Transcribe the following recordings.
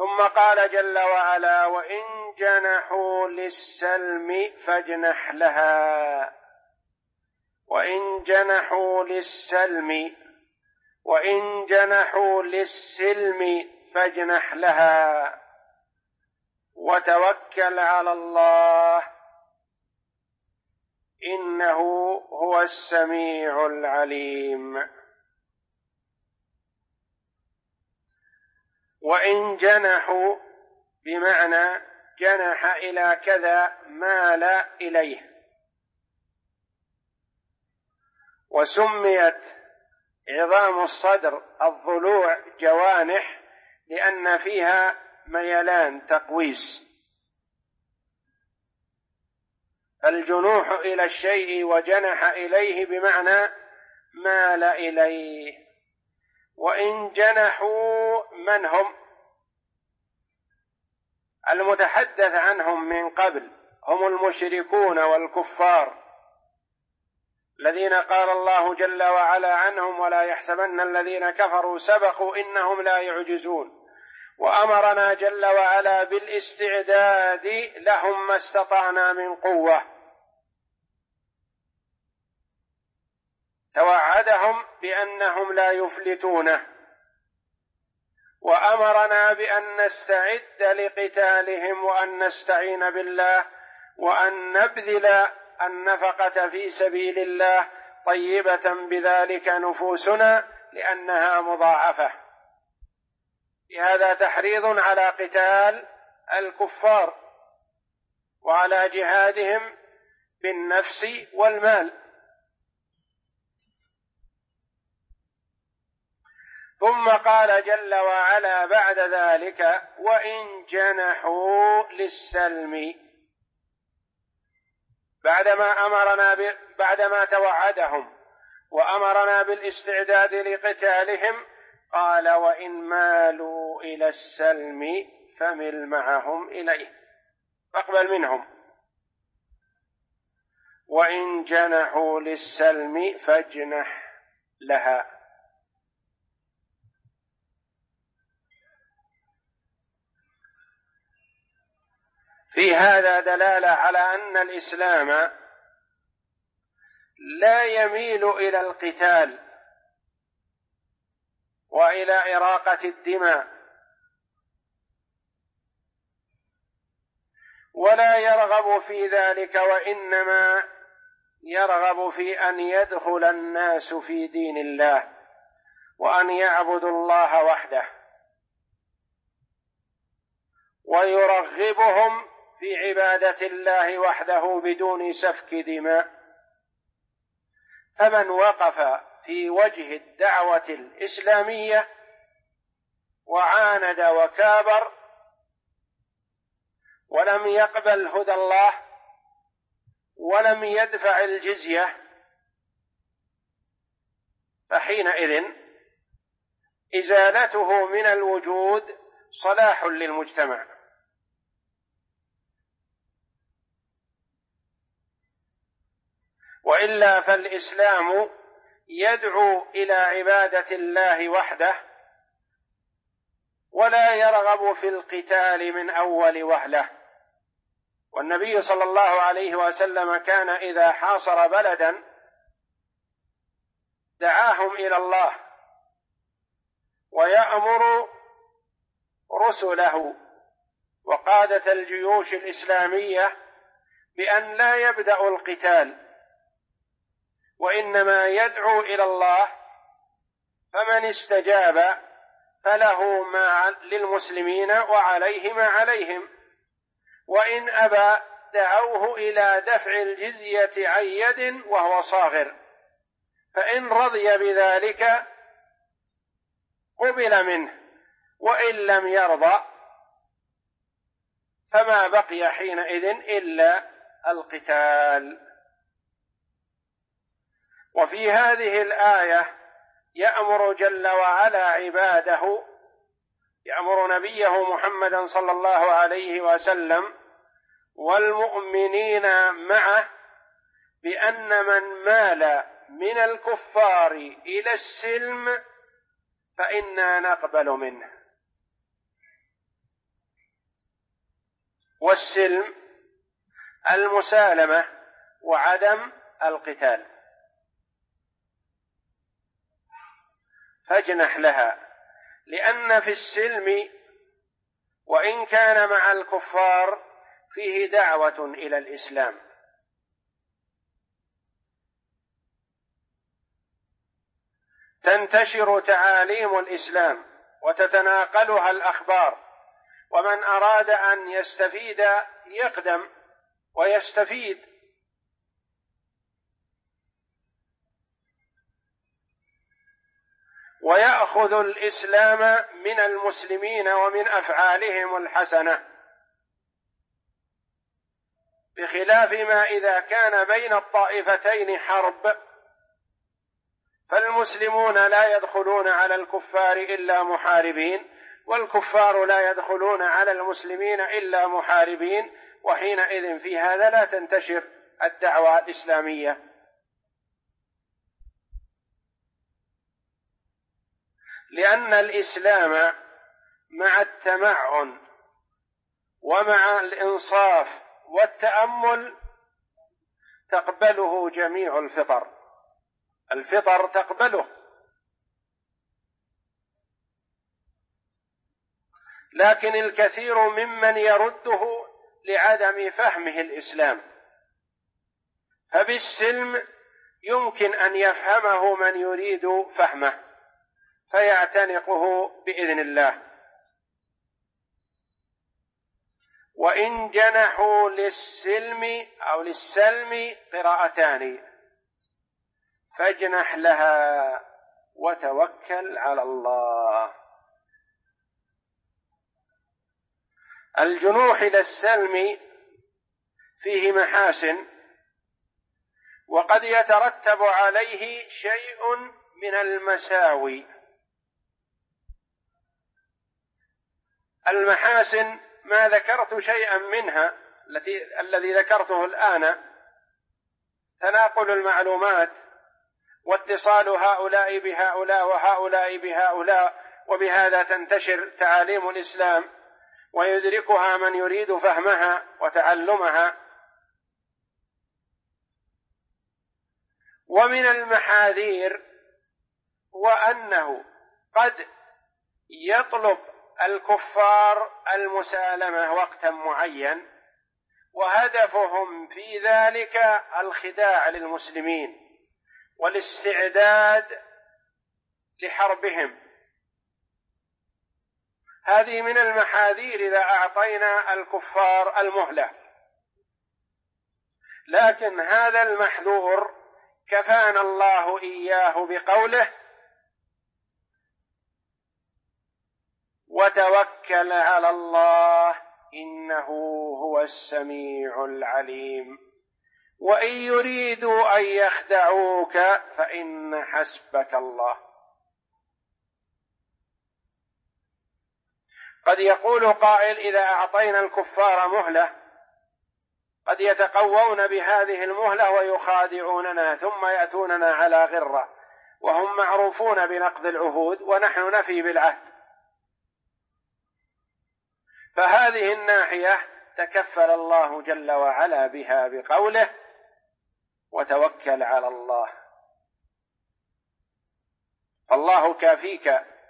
ثم قال جل وعلا: وإن جنحوا للسلم فاجنح لها. وإن جنحوا للسلم، وإن جنحوا للسلم فاجنح لها وتوكل على الله إنه هو السميع العليم. وإن جنحوا بمعنى جنح إلى كذا، مال إليه. وسميت عظام الصدر الضلوع جوانح لأن فيها ميلان تقويس. الجنوح إلى الشيء وجنح إليه بمعنى مال إليه. وإن جنحوا، من هم؟ المتحدث عنهم من قبل هم المشركون والكفار الذين قال الله جل وعلا عنهم: ولا يحسبن الذين كفروا سبقوا إنهم لا يعجزون. وأمرنا جل وعلا بالاستعداد لهم ما استطعنا من قوة. توعدهم بأنهم لا يفلتونه، وأمرنا بأن نستعد لقتالهم وأن نستعين بالله وأن نبذل النفقة في سبيل الله طيبة بذلك نفوسنا لأنها مضاعفة. لهذا تحريض على قتال الكفار وعلى جهادهم بالنفس والمال. ثم قال جل وعلا بعد ذلك: وإن جنحوا للسلم، بعدما توعدهم وأمرنا بالاستعداد لقتالهم قال: وإن مالوا إلى السلم فمل معهم إليه، فاقبل منهم. وإن جنحوا للسلم فاجنح لها. في هذا دلالة على أن الإسلام لا يميل إلى القتال وإلى إراقة الدماء، ولا يرغب في ذلك، وإنما يرغب في أن يدخل الناس في دين الله وأن يعبدوا الله وحده، ويرغبهم في عبادة الله وحده بدون سفك دماء. فمن وقف في وجه الدعوة الإسلامية وعاند وكابر ولم يقبل هدى الله ولم يدفع الجزية، فحينئذ إزالته من الوجود صلاح للمجتمع. وإلا فالإسلام يدعو إلى عبادة الله وحده ولا يرغب في القتال من أول وهلة. والنبي صلى الله عليه وسلم كان إذا حاصر بلدا دعاهم إلى الله ويأمر رسله وقادة الجيوش الإسلامية بأن لا يبدأوا القتال، وإنما يدعو إلى الله، فمن استجاب فله ما للمسلمين وعليه ما عليهم، وإن أبى دعوه إلى دفع الجزية عن يد وهو صاغر، فإن رضي بذلك قبل منه، وإن لم يرضى فما بقي حينئذ إلا القتال. وفي هذه الآية يأمر جل وعلا عباده، يأمر نبيه محمدا صلى الله عليه وسلم والمؤمنين معه بأن من مال من الكفار إلى السلم فإنا نقبل منه. والسلم المسالمة وعدم القتال، فاجنح لها، لأن في السلم وإن كان مع الكفار فيه دعوة إلى الإسلام، تنتشر تعاليم الإسلام وتتناقلها الأخبار، ومن أراد أن يستفيد يقدم ويستفيد. ويأخذ الإسلام من المسلمين ومن أفعالهم الحسنة، بخلاف ما إذا كان بين الطائفتين حرب، فالمسلمون لا يدخلون على الكفار إلا محاربين، والكفار لا يدخلون على المسلمين إلا محاربين، وحينئذ في هذا لا تنتشر الدعوة الإسلامية. لأن الإسلام مع التمعن ومع الإنصاف والتأمل تقبله جميع الفطر تقبله، لكن الكثير ممن يرده لعدم فهمه الإسلام، فبالسلم يمكن أن يفهمه من يريد فهمه فيعتنقه بإذن الله. وإن جنحوا للسلم أو للسلم قراءتان، فاجنح لها وتوكل على الله. الجنوح إلى السلم فيه محاسن، وقد يترتب عليه شيء من المساوي. المحاسن ما ذكرت شيئا منها، الذي ذكرته الآن، تناقل المعلومات واتصال هؤلاء بهؤلاء وهؤلاء بهؤلاء، وبهذا تنتشر تعاليم الإسلام ويدركها من يريد فهمها وتعلمها. ومن المحاذير وأنه قد يطلب الكفار المسالمة وقتا معين، وهدفهم في ذلك الخداع للمسلمين والاستعداد لحربهم. هذه من المحاذير إذا أعطينا الكفار المهلة، لكن هذا المحذور كفانا الله إياه بقوله: وتوكل على الله إنه هو السميع العليم وإن يريدوا أن يخدعوك فإن حسبك الله. قد يقول قائل: إذا أعطينا الكفار مهلة قد يتقوون بهذه المهلة ويخادعوننا ثم يأتوننا على غرة، وهم معروفون بنقض العهود ونحن نفي بالعهد. فهذه الناحية تكفل الله جل وعلا بها بقوله: وتوكل على الله. الله كافيك،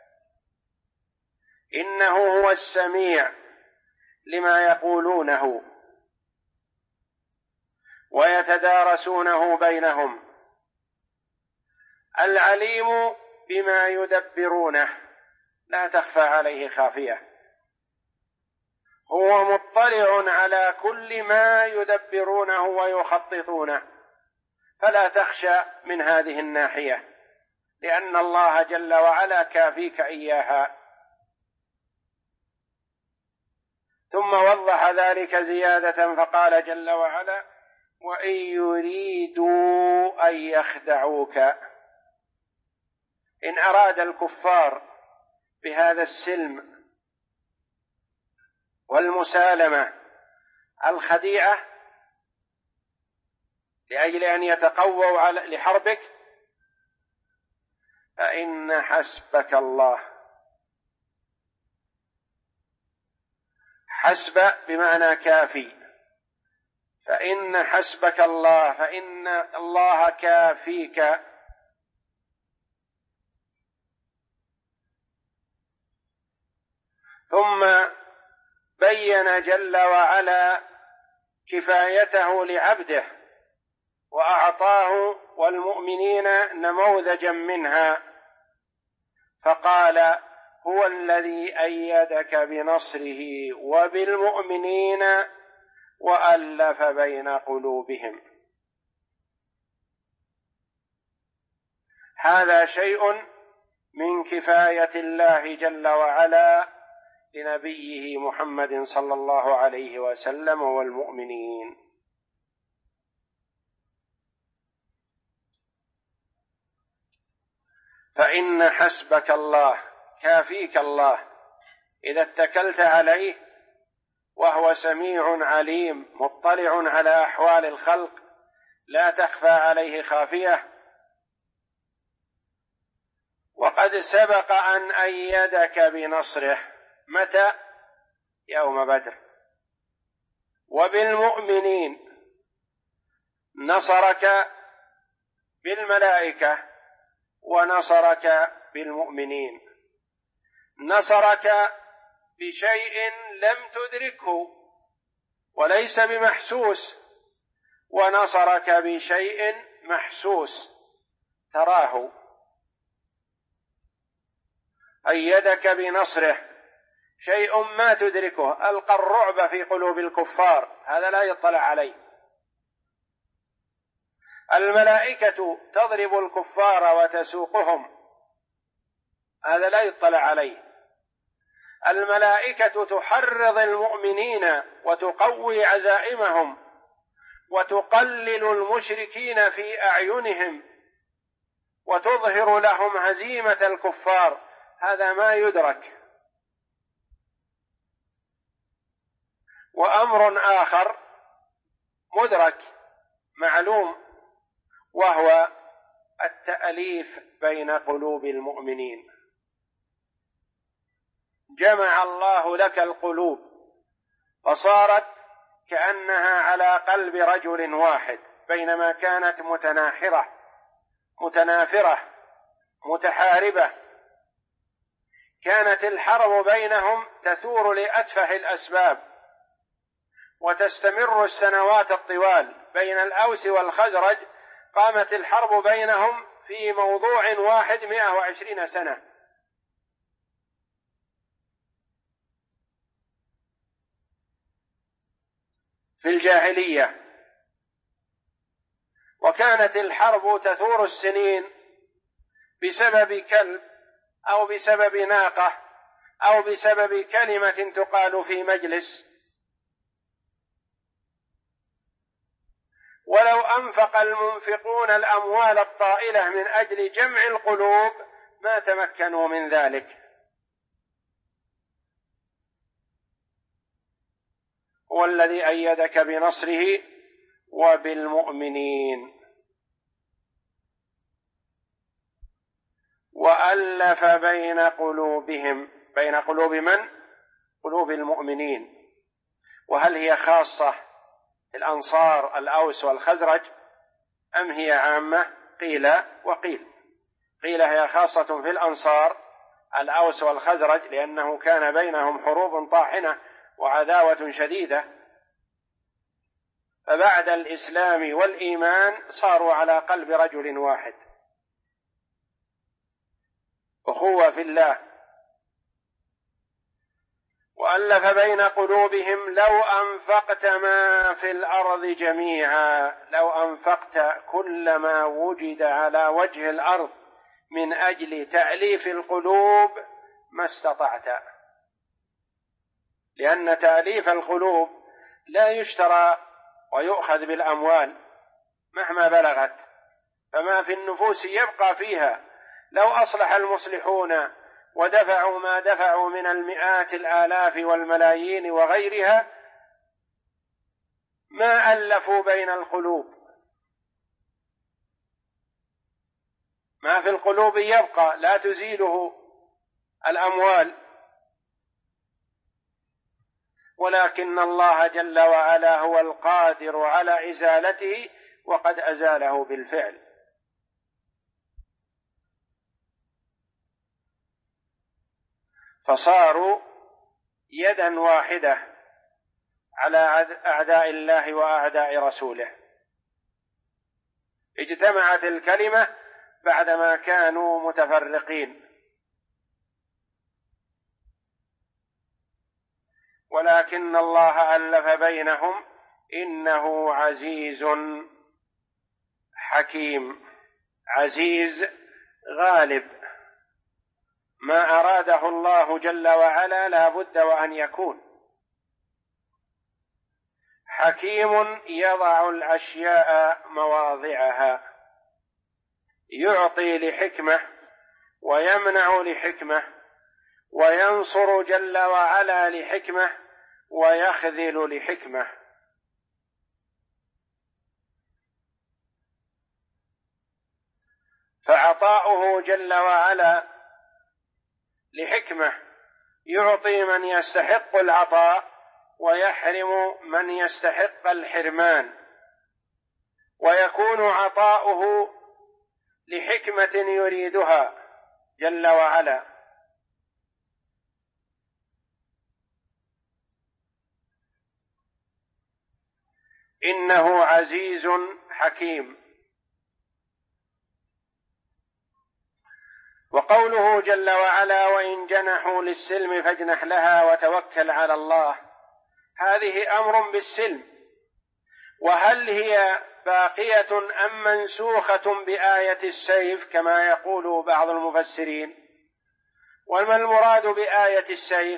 إنه هو السميع لما يقولونه ويتدارسونه بينهم، العليم بما يدبرونه، لا تخفى عليه خافية، هو مطلع على كل ما يدبرونه ويخططونه، فلا تخشى من هذه الناحية، لأن الله جل وعلا كافيك إياها. ثم وضح ذلك زيادة فقال جل وعلا: وإن يريدوا أن يخدعوك. إن أراد الكفار بهذا السلم والمسالمة الخديعة لأجل أن يتقووا لحربك، فإن حسبك الله. حسب بمعنى كافي، فإن حسبك الله، فإن الله كافيك. ثم بين جل وعلا كفايته لعبده وأعطاه والمؤمنين نموذجا منها، فقال: هو الذي أيدك بنصره وبالمؤمنين وألف بين قلوبهم. هذا شيء من كفاية الله جل وعلا لنبيه محمد صلى الله عليه وسلم والمؤمنين. فإن حسبك الله، كافيك الله إذا اتكلت عليه، وهو سميع عليم مطلع على أحوال الخلق لا تخفى عليه خافية. وقد سبق أن أيدك بنصره، متى؟ يوم بدر. وبالمؤمنين، نصرك بالملائكة ونصرك بالمؤمنين، نصرك بشيء لم تدركه وليس بمحسوس، ونصرك بشيء محسوس تراه. أيدك بنصره، شيء ما تدركه، ألقى الرعب في قلوب الكفار، هذا لا يطلع عليه. الملائكة تضرب الكفار وتسوقهم، هذا لا يطلع عليه. الملائكة تحرض المؤمنين وتقوي عزائمهم وتقلل المشركين في أعينهم وتظهر لهم هزيمة الكفار، هذا ما يدرك. وأمر آخر مدرك معلوم، وهو التأليف بين قلوب المؤمنين. جمع الله لك القلوب فصارت كأنها على قلب رجل واحد، بينما كانت متنافرة متحاربة. كانت الحرب بينهم تثور لأتفه الأسباب، وتستمر السنوات الطوال. بين الأوس والخزرج قامت الحرب بينهم في موضوع واحد 120 سنة. في الجاهلية، وكانت الحرب تثور السنين بسبب كلب أو بسبب ناقة أو بسبب كلمة تقال في مجلس. ولو أنفق المنفقون الأموال الطائلة من أجل جمع القلوب ما تمكنوا من ذلك. هو الذي أيدك بنصره وبالمؤمنين وألف بين قلوبهم. بين قلوب من؟ قلوب المؤمنين. وهل هي خاصة الأنصار الأوس والخزرج أم هي عامة؟ قيل وقيل. قيل هي خاصة في الأنصار الأوس والخزرج، لأنه كان بينهم حروب طاحنة وعداوة شديدة، فبعد الإسلام والإيمان صاروا على قلب رجل واحد، أخوة في الله. وألف بين قلوبهم لو أنفقت ما في الأرض جميعا، لو أنفقت كل ما وجد على وجه الأرض من أجل تأليف القلوب ما استطعت، لأن تأليف القلوب لا يشترى ويؤخذ بالأموال مهما بلغت، فما في النفوس يبقى فيها. لو أصلح المصلحون ودفعوا ما دفعوا من المئات الآلاف والملايين وغيرها ما ألفوا بين القلوب. ما في القلوب يبقى، لا تزيله الأموال. ولكن الله جل وعلا هو القادر على إزالته، وقد أزاله بالفعل. فصاروا يدا واحدة على أعداء الله وأعداء رسوله. اجتمعت الكلمة بعدما كانوا متفرقين، ولكن الله ألف بينهم، إنه عزيز حكيم. عزيز غالب، ما أراده الله جل وعلا لا بد وأن يكون. حكيم يضع الأشياء مواضعها، يعطي لحكمة ويمنع لحكمة، وينصر جل وعلا لحكمة ويخذل لحكمة. فعطاؤه جل وعلا لحكمة، يعطي من يستحق العطاء ويحرم من يستحق الحرمان، ويكون عطاؤه لحكمة يريدها جل وعلا. إنه عزيز حكيم. وقوله جل وعلا: وإن جنحوا للسلم فاجنح لها وتوكل على الله، هذه أمر بالسلم. وهل هي باقية أم منسوخة بآية السيف كما يقول بعض المفسرين؟ وما المراد بآية السيف؟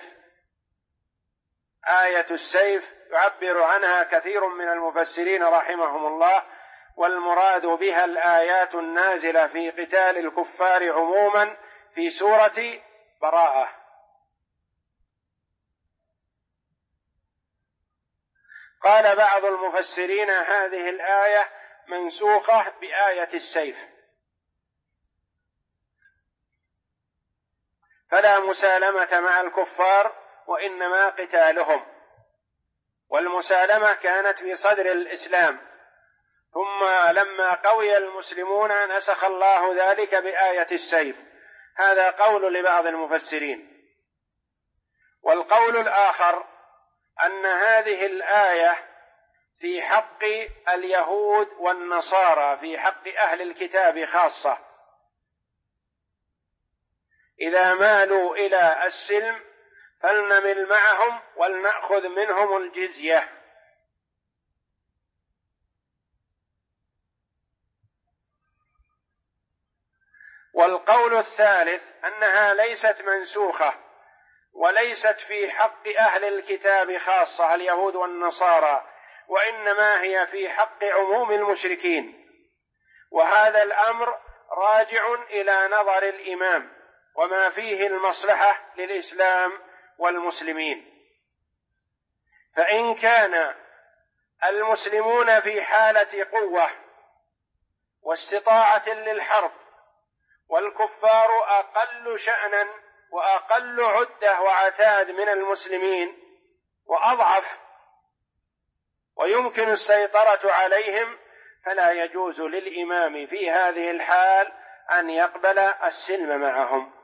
آية السيف يعبر عنها كثير من المفسرين رحمهم الله، والمراد بها الآيات النازلة في قتال الكفار عموما في سورة براءة. قال بعض المفسرين: هذه الآية منسوخة بآية السيف، فلا مسالمة مع الكفار وإنما قتالهم. والمسالمة كانت في صدر الإسلام، ثم لما قوي المسلمون نسخ الله ذلك بآية السيف. هذا قول لبعض المفسرين. والقول الآخر أن هذه الآية في حق اليهود والنصارى، في حق أهل الكتاب خاصة، إذا مالوا إلى السلم فلنمل معهم ولنأخذ منهم الجزية. والقول الثالث أنها ليست منسوخة وليست في حق أهل الكتاب خاصة اليهود والنصارى، وإنما هي في حق عموم المشركين. وهذا الأمر راجع إلى نظر الإمام وما فيه المصلحة للإسلام والمسلمين. فإن كان المسلمون في حالة قوة واستطاعة للحرب، والكفار أقل شأنا وأقل عدة وعتاد من المسلمين وأضعف ويمكن السيطرة عليهم، فلا يجوز للإمام في هذه الحال أن يقبل السلم معهم.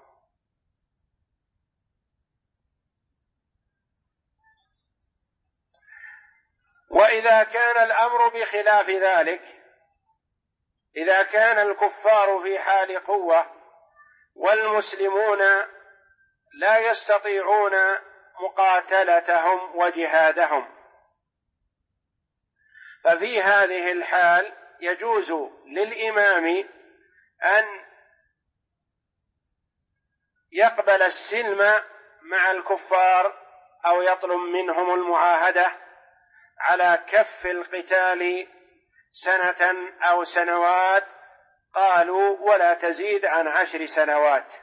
وإذا كان الأمر بخلاف ذلك، إذا كان الكفار في حال قوة والمسلمون لا يستطيعون مقاتلتهم وجهادهم، ففي هذه الحال يجوز للإمام أن يقبل السلم مع الكفار أو يطلب منهم المعاهدة على كف القتال سنة أو سنوات، قالوا ولا تزيد عن 10 سنوات،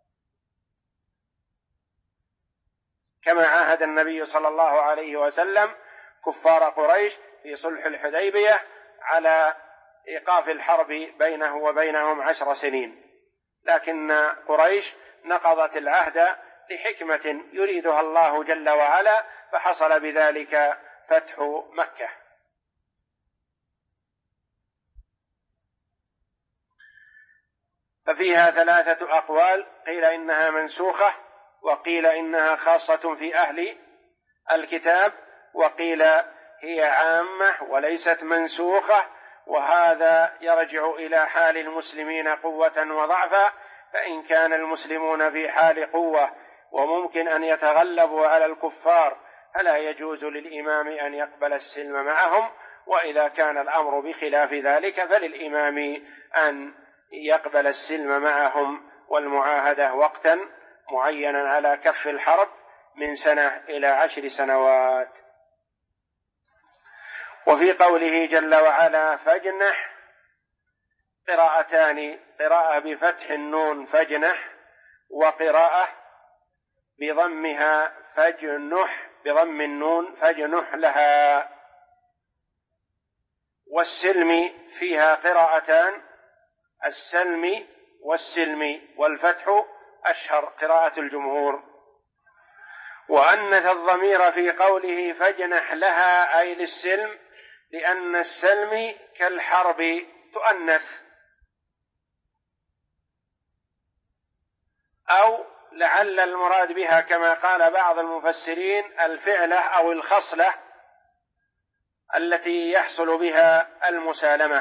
كما عاهد النبي صلى الله عليه وسلم كفار قريش في صلح الحديبية على إيقاف الحرب بينه وبينهم 10 سنين، لكن قريش نقضت العهد لحكمة يريدها الله جل وعلا، فحصل بذلك فتح مكة. ففيها 3 أقوال، قيل إنها منسوخة، وقيل إنها خاصة في أهل الكتاب، وقيل هي عامة وليست منسوخة، وهذا يرجع إلى حال المسلمين قوة وضعفا. فإن كان المسلمون في حال قوة وممكن أن يتغلبوا على الكفار فلا يجوز للإمام أن يقبل السلم معهم، وإذا كان الأمر بخلاف ذلك فللإمام أن يقبل السلم معهم والمعاهدة وقتا معينا على كف الحرب من 1 إلى 10 سنوات. وفي قوله جل وعلا فاجنح قراءتان، قراءة بفتح النون فاجنح، وقراءة بضمها فاجنح بضم النون فاجنح لها. والسلم فيها قراءتان، السلم والسلم، والفتح أشهر قراءة الجمهور. وأنث الضمير في قوله فاجنح لها أي للسلم، لأن السلم كالحرب تؤنث، أو لعل المراد بها كما قال بعض المفسرين الفعلة أو الخصلة التي يحصل بها المسالمة.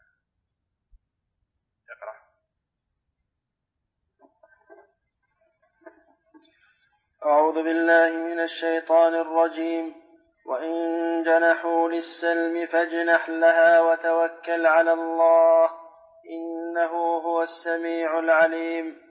أعوذ بالله من الشيطان الرجيم. وإن جنحوا للسلم فاجنح لها وتوكل على الله إنه هو السميع العليم.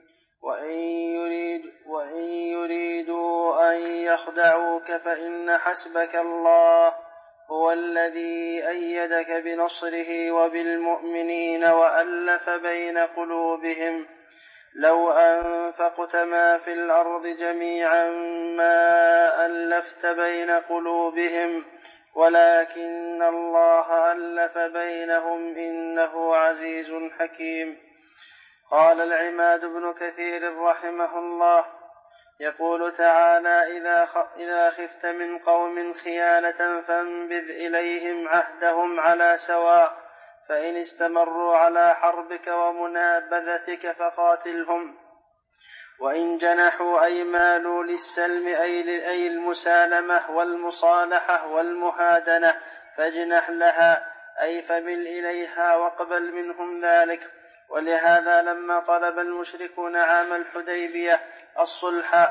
وإن يريدوا أن يخدعوك فإن حسبك الله هو الذي أيدك بنصره وبالمؤمنين وألف بين قلوبهم لو أنفقت ما في الأرض جميعا ما ألفت بين قلوبهم ولكن الله ألف بينهم إنه عزيز حكيم. قال العماد بن كثير رحمه الله يقول تعالى إذا خفت من قوم خيانة فانبذ إليهم عهدهم على سواء فإن استمروا على حربك ومنابذتك فقاتلهم. وإن جنحوا أي مالوا للسلم أي المسالمة والمصالحة والمهادنة فاجنح لها أي فمل إليها واقبل منهم ذلك. ولهذا لما طلب المشركون عام الحديبية الصلح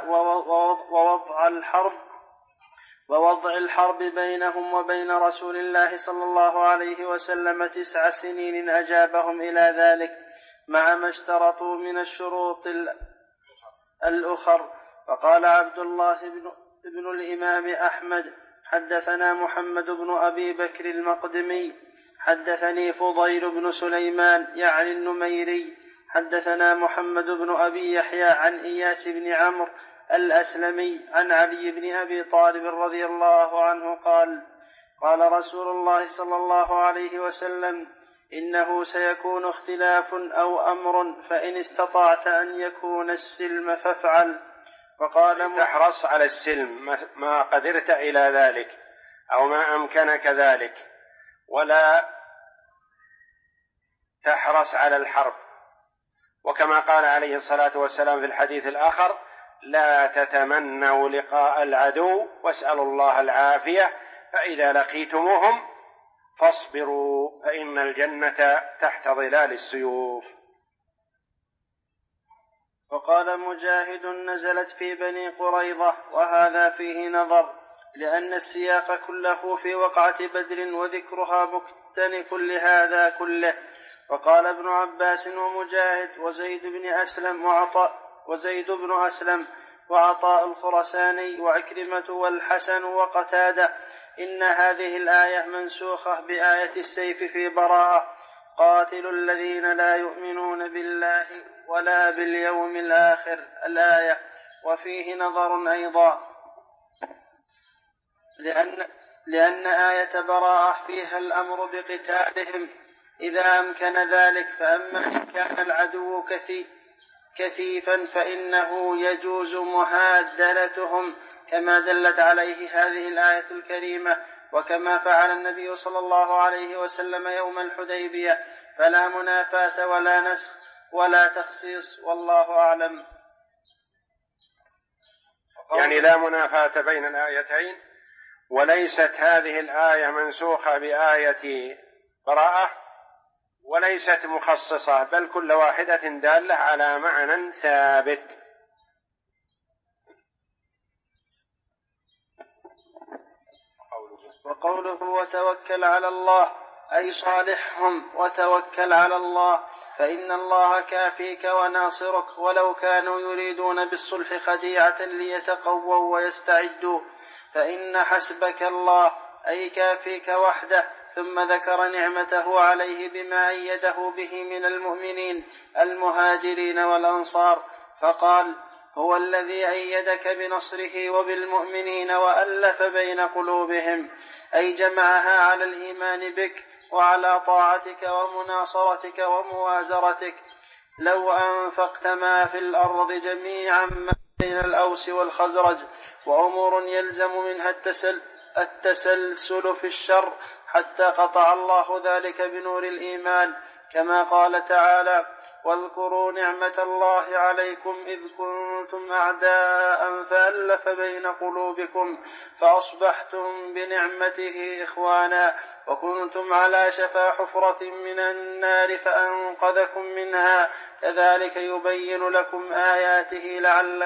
ووضع الحرب بينهم وبين رسول الله صلى الله عليه وسلم 9 سنين أجابهم إلى ذلك مع ما اشترطوا من الشروط الأخر. فقال عبد الله بن الإمام أحمد حدثنا محمد بن أبي بكر المقدمي حدثني فضيل بن سليمان يعني النميري حدثنا محمد بن أبي يحيى عن إياس بن عمرو الأسلمي عن علي بن أبي طالب رضي الله عنه قال رسول الله صلى الله عليه وسلم إنه سيكون اختلاف أو أمر فإن استطعت أن يكون السلم فافعل. وقال تحرص على السلم ما قدرت إلى ذلك أو ما أمكنك ذلك، ولا تحرص على الحرب. وكما قال عليه الصلاة والسلام في الحديث الآخر لا تتمنوا لقاء العدو واسألوا الله العافية فإذا لقيتموهم فاصبروا فإن الجنة تحت ظلال السيوف. وقال مجاهد نزلت في بني قريظة وهذا فيه نظر لأن السياق كله في وقعة بدر وذكرها مكتنف لهذا كله. وقال ابن عباس ومجاهد وزيد بن أسلم وعطاء الخرساني وعكرمة والحسن وقتادة إن هذه الآية منسوخة بآية السيف في براءة قاتلوا الذين لا يؤمنون بالله ولا باليوم الآخر الآية. وفيه نظر أيضا لأن آية براءة فيها الأمر بقتالهم إذا أمكن ذلك، فأما إن كان العدو كثيفا فإنه يجوز مهادنتهم، كما دلت عليه هذه الآية الكريمة، وكما فعل النبي صلى الله عليه وسلم يوم الحديبية، فلا منافاة ولا نسخ ولا تخصيص، والله أعلم. يعني لا منافاة بين الآيتين، وليست هذه الآية منسوخة بآية براءة، وليست مخصصة، بل كل واحدة دالة على معنى ثابت. وقوله وتوكل على الله أي صالحهم وتوكل على الله، فإن الله كافيك وناصرك، ولو كانوا يريدون بالصلح خديعة ليتقووا ويستعدوا، فإن حسبك الله أي كافيك وحده. ثم ذكر نعمته عليه بما أيده به من المؤمنين المهاجرين والأنصار، فقال هو الذي أيدك بنصره وبالمؤمنين وألف بين قلوبهم، أي جمعها على الإيمان بك وعلى طاعتك ومناصرتك وموازرتك. لو أنفقت ما في الأرض جميعا ما بين الأوس والخزرج، وأمور يلزم منها التسلسل في الشر، حتى قطع الله ذلك بنور الإيمان، كما قال تعالى واذكروا نعمة الله عليكم إذ كنتم أعداء فألف بين قلوبكم فأصبحتم بنعمته إخوانا وكنتم على شفا حفرة من النار فأنقذكم منها، كذلك يبين لكم آياته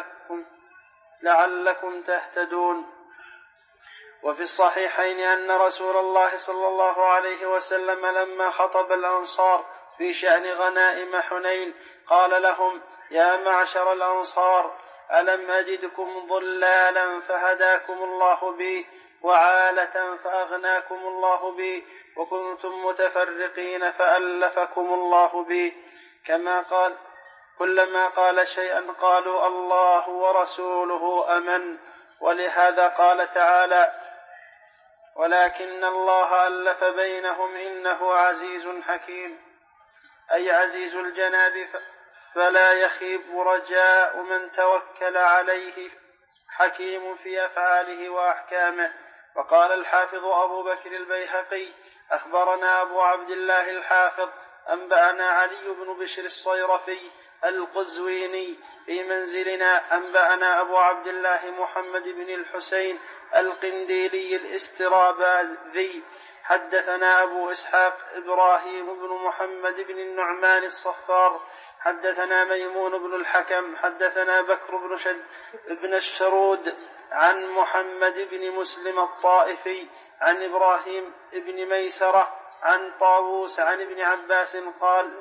لعلكم تهتدون. وفي الصحيحين أن رسول الله صلى الله عليه وسلم لما خطب الأنصار في شأن غنائم حنين قال لهم يا معشر الأنصار ألم أجدكم ضلالا فهداكم الله بي، وعالة فأغناكم الله بي، وكنتم متفرقين فألفكم الله بي. كما قال كلما قال شيئا قالوا الله ورسوله أمن. ولهذا قال تعالى ولكن الله ألف بينهم إنه عزيز حكيم، أي عزيز الجناب فلا يخيب رجاء من توكل عليه، حكيم في أفعاله وأحكامه. وقال الحافظ أبو بكر البيهقي أخبرنا أبو عبد الله الحافظ أنبأنا علي بن بشر الصيرفي القزويني في منزلنا أنبأنا أبو عبد الله محمد بن الحسين القنديلي الاستراباذي حدثنا أبو إسحاق إبراهيم بن محمد بن النعمان الصفار حدثنا ميمون بن الحكم حدثنا بكر بن الشرود عن محمد بن مسلم الطائفي عن إبراهيم بن ميسرة عن طاووس عن ابن عباس قال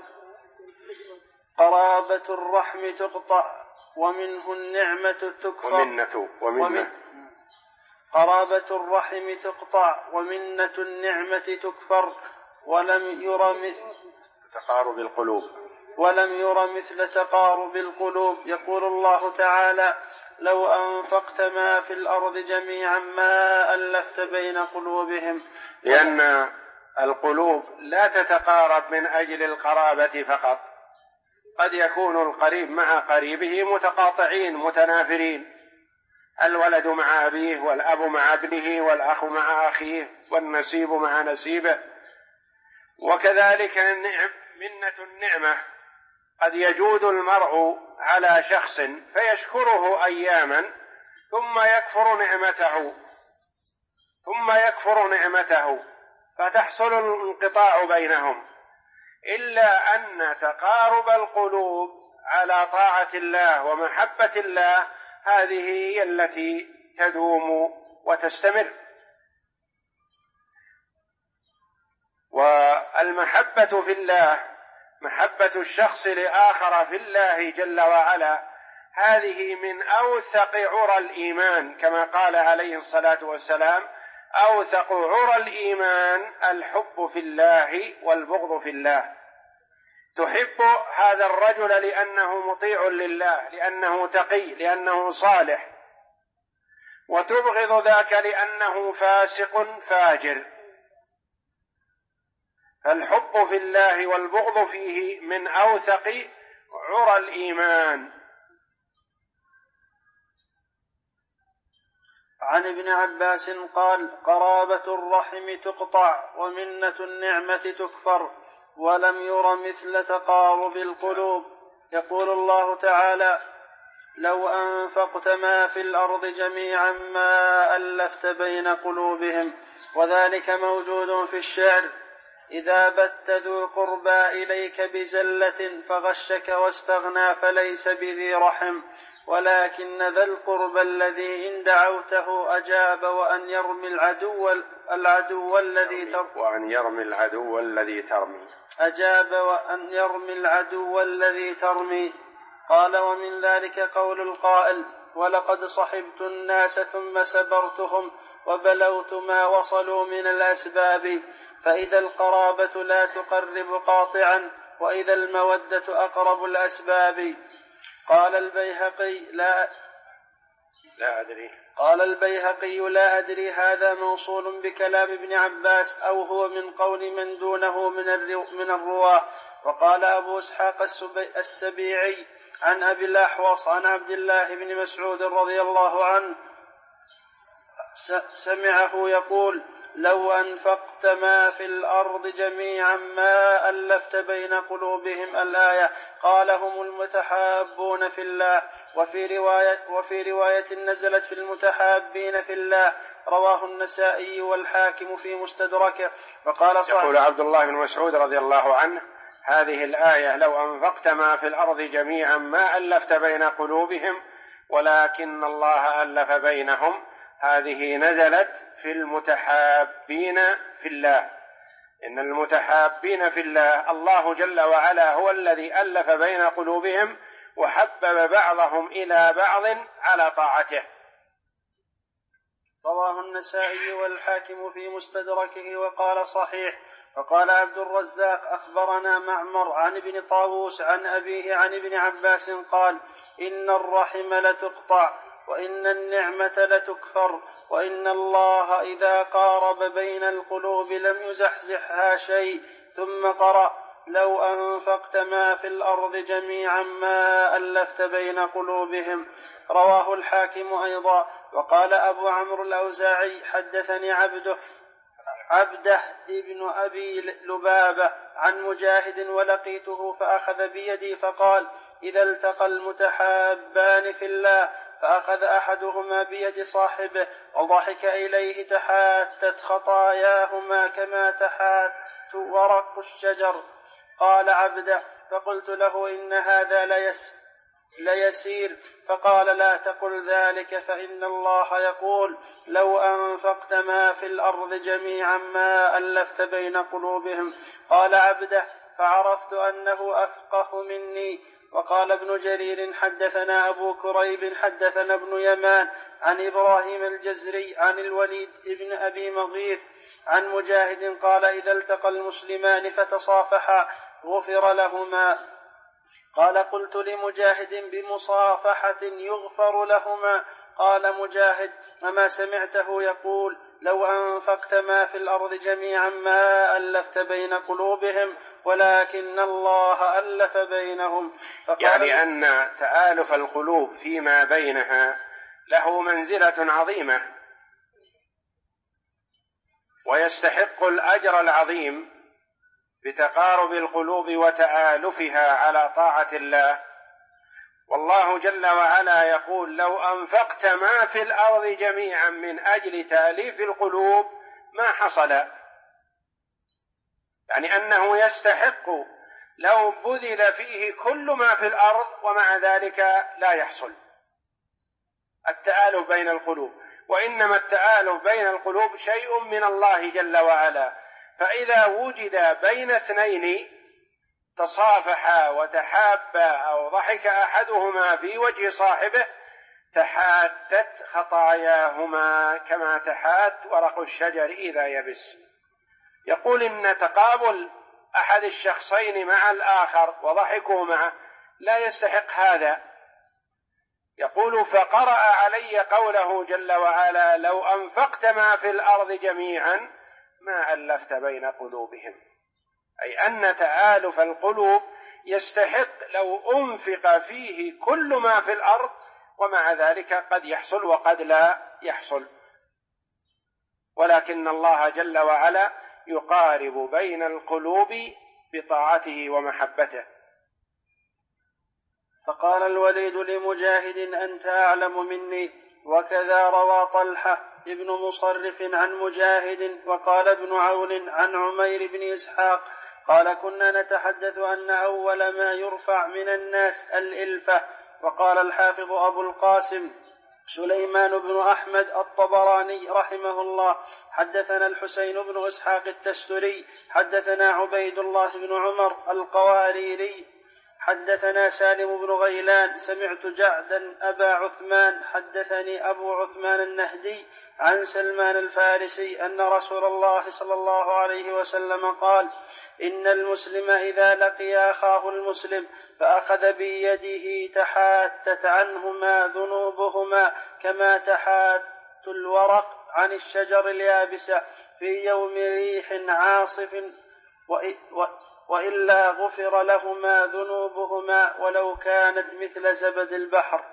قرابة الرحم تقطع ومنه النعمة تكفر قرابة الرحم تقطع ومنة النعمة تكفر ولم ير مثل تقارب القلوب. يقول الله تعالى لو أنفقت ما في الأرض جميعا ما ألفت بين قلوبهم، لأن القلوب لا تتقارب من أجل القرابة فقط، قد يكون القريب مع قريبه متقاطعين متنافرين، الولد مع أبيه والأب مع ابنه والأخ مع أخيه والنسيب مع نسيبه. وكذلك منة النعمة، قد يجود المرء على شخص فيشكره أياما ثم يكفر نعمته فتحصل الانقطاع بينهم، إلا أن تقارب القلوب على طاعة الله ومحبة الله هذه هي التي تدوم وتستمر. والمحبة في الله، محبة الشخص لآخر في الله جل وعلا، هذه من أوثق عرى الإيمان، كما قال عليه الصلاة والسلام أوثق عرى الإيمان الحب في الله والبغض في الله. تحب هذا الرجل لأنه مطيع لله، لأنه تقي، لأنه صالح، وتبغض ذاك لأنه فاسق فاجر. الحب في الله والبغض فيه من أوثق عرى الإيمان. عن ابن عباس قال: قرابة الرحم تقطع ومنة النعمة تكفر، ولم ير مثل تقارب القلوب. يقول الله تعالى: لو أنفقت ما في الأرض جميعا ما ألفت بين قلوبهم. وذلك موجود في الشعر: إذا بت ذو قربى إليك بزلة فغشك واستغنى فليس بذي رحم، ولكن ذا القربى الذي إن دعوته أجاب وأن يرمي العدو الذي ترمي. قال: ومن ذلك قول القائل: ولقد صحبت الناس ثم سبرتهم وبلوت ما وصلوا من الأسباب، فإذا القرابة لا تقرب قاطعا، وإذا المودة أقرب الأسباب. قال البيهقي: لا أدري هذا موصول بكلام ابن عباس أو هو من قول من دونه من الرواة. وقال أبو إسحاق السبيعي عن أبي الأحوص عن عبد الله بن مسعود رضي الله عنه سمعه يقول: لو أنفقت ما في الأرض جميعا ما ألفت بين قلوبهم. الآية. قال: هم المتحابون في الله. وفي رواية نزلت في المتحابين في الله. رواه النسائي والحاكم في مستدركه. وقال يقول عبد الله بن مسعود رضي الله عنه: هذه الآية لو أنفقت ما في الأرض جميعا ما ألفت بين قلوبهم ولكن الله ألف بينهم، هذه نزلت في المتحابين في الله. إن المتحابين في الله الله جل وعلا هو الذي ألف بين قلوبهم وحبب بعضهم إلى بعض على طاعته. رواه النسائي والحاكم في مستدركه وقال: صحيح. وقال عبد الرزاق: أخبرنا معمر عن ابن طاووس عن أبيه عن ابن عباس قال: إن الرحم لتقطع وإن النعمة لتكفر، وإن الله إذا قارب بين القلوب لم يزحزحها شيء. ثم قرأ: لو أنفقت ما في الأرض جميعا ما ألفت بين قلوبهم. رواه الحاكم أيضا. وقال أبو عمرو الأوزاعي: حدثني عبده ابن أبي لبابة عن مجاهد ولقيته فأخذ بيدي فقال: إذا التقى المتحابان في الله فأخذ أحدهما بيد صاحبه وضحك إليه تحاتت خطاياهما كما تحات ورق الشجر. قال عبده: فقلت له: إن هذا ليسير. فقال: لا تقل ذلك، فإن الله يقول: لو أنفقت ما في الأرض جميعا ما ألفت بين قلوبهم. قال عبده: فعرفت أنه أفقه مني. وقال ابن جرير: حدثنا أبو كريب حدثنا ابن يمان عن إبراهيم الجزري عن الوليد ابن أبي مغيث عن مجاهد قال: إذا التقى المسلمان فتصافحا غفر لهما. قال: قلت لمجاهد: بمصافحة يغفر لهما؟ قال مجاهد: وما سمعته يقول: لو أنفقت ما في الأرض جميعا ما ألفت بين قلوبهم ولكن الله ألف بينهم. يعني أن تآلف القلوب فيما بينها له منزلة عظيمة ويستحق الأجر العظيم بتقارب القلوب وتآلفها على طاعة الله. والله جل وعلا يقول: لو أنفقت ما في الأرض جميعا من أجل تأليف القلوب ما حصل، يعني أنه يستحق لو بذل فيه كل ما في الأرض ومع ذلك لا يحصل التآلف بين القلوب. وإنما التآلف بين القلوب شيء من الله جل وعلا، فإذا وجد بين اثنين تصافحا وتحابا أو ضحك أحدهما في وجه صاحبه تحاتت خطاياهما كما تحات ورق الشجر إذا يبس. يقول إن تقابل أحد الشخصين مع الآخر وضحكوا معه لا يستحق هذا. يقول: فقرأ علي قوله جل وعلا: لو أنفقت ما في الأرض جميعا ما ألفت بين قلوبهم، أي أن تآلف القلوب يستحق لو أنفق فيه كل ما في الأرض، ومع ذلك قد يحصل وقد لا يحصل، ولكن الله جل وعلا يقارب بين القلوب بطاعته ومحبته. فقال الوليد لمجاهد: أنت أعلم مني. وكذا روى طلحة ابن مصرف عن مجاهد. وقال ابن عون عن عمير بن إسحاق قال: كنا نتحدث أن أول ما يرفع من الناس الإلفة. وقال الحافظ أبو القاسم سليمان بن أحمد الطبراني رحمه الله: حدثنا الحسين بن إسحاق التستري حدثنا عبيد الله بن عمر القواريري حدثنا سالم بن غيلان سمعت جعدا أبا عثمان حدثني أبو عثمان النهدي عن سلمان الفارسي أن رسول الله صلى الله عليه وسلم قال: إن المسلم إذا لقي أخاه المسلم فأخذ بيده تحاتت عنهما ذنوبهما كما تحات الورق عن الشجر اليابسة في يوم ريح عاصف، وإلا غفر لهما ذنوبهما ولو كانت مثل زبد البحر.